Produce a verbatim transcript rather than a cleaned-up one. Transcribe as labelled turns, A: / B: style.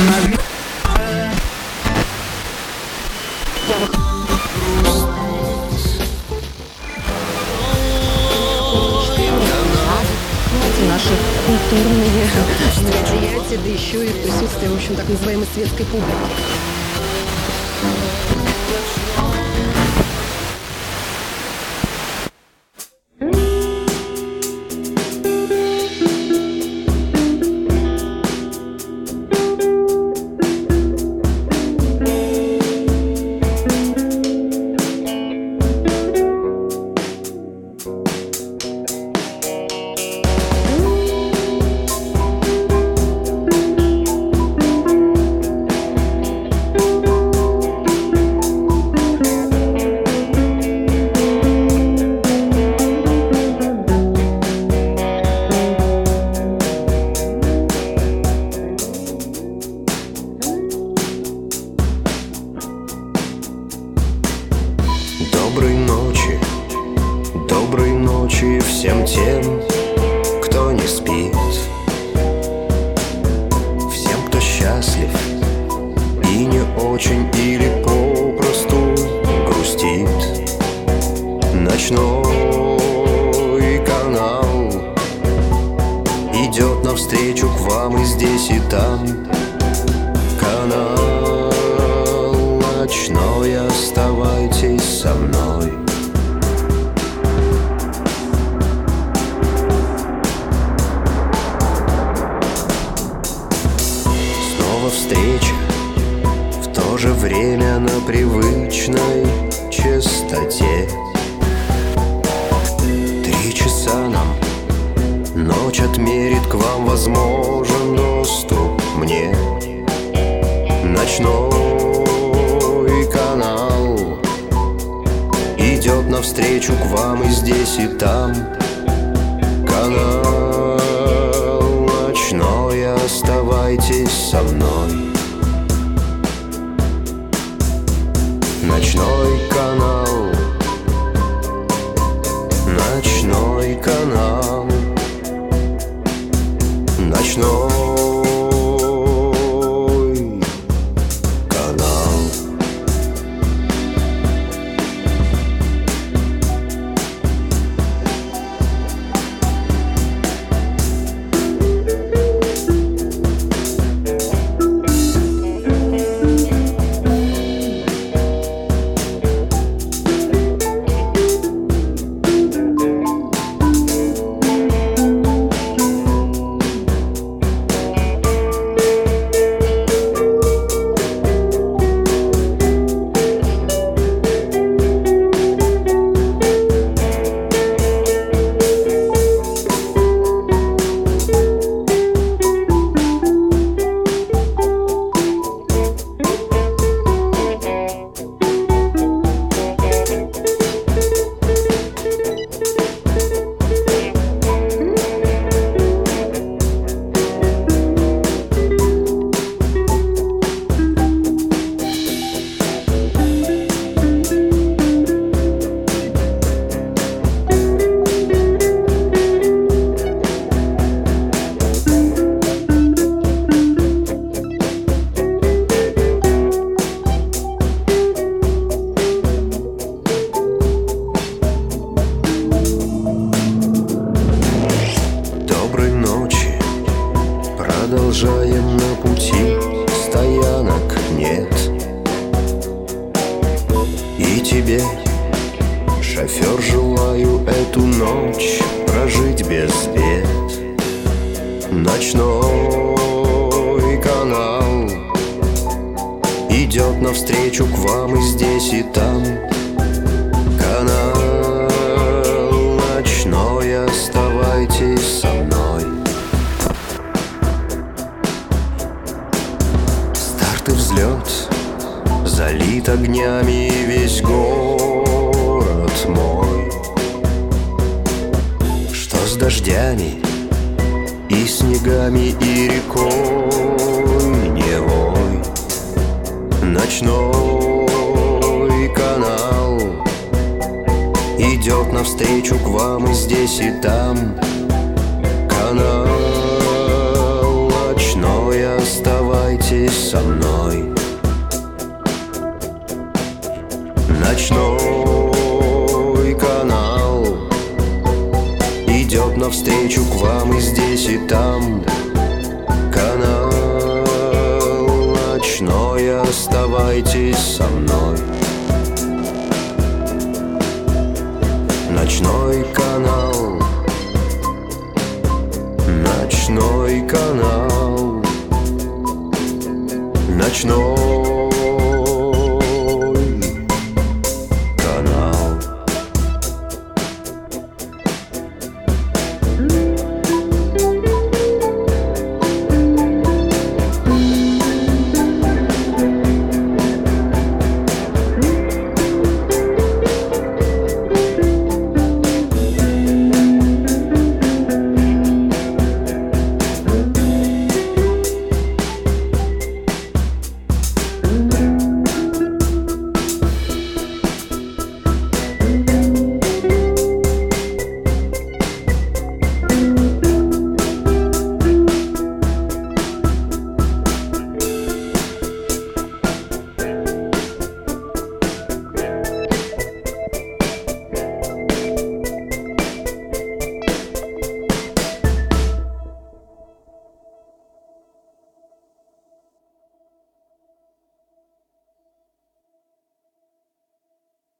A: Наши культурные мероприятия, да еще и присутствие, в общем, так называемой светской публики.
B: Доброй ночи, доброй ночи всем тем, кто не спит, всем, кто счастлив и не очень или попросту грустит. Ночной канал идет навстречу к вам и здесь, и там. Канал ночной, оставайтесь со мной. Снова встреча, в то же время на привычной частоте. Три часа нам ночь отмерит, к вам возможен доступ мне. Ночной канал идет навстречу к вам и здесь, и там. Канал ночной, оставайтесь со мной. Ночной канал, ночной канал, ночной. Продолжаем на пути, стоянок нет. И тебе, шофер, желаю эту ночь прожить без бед. Ночной канал идет навстречу к вам и здесь, и там. Канал ночной, оставайтесь со мной. И взлет залит огнями весь город мой. Что с дождями и снегами и рекой Невой. Ночной канал идет навстречу к вам и здесь, и там. Канал ночной, оставайтесь со мной. Ночной канал идет навстречу к вам и здесь, и там. Канал ночной, оставайтесь со мной. Ночной канал, ночной канал, ночной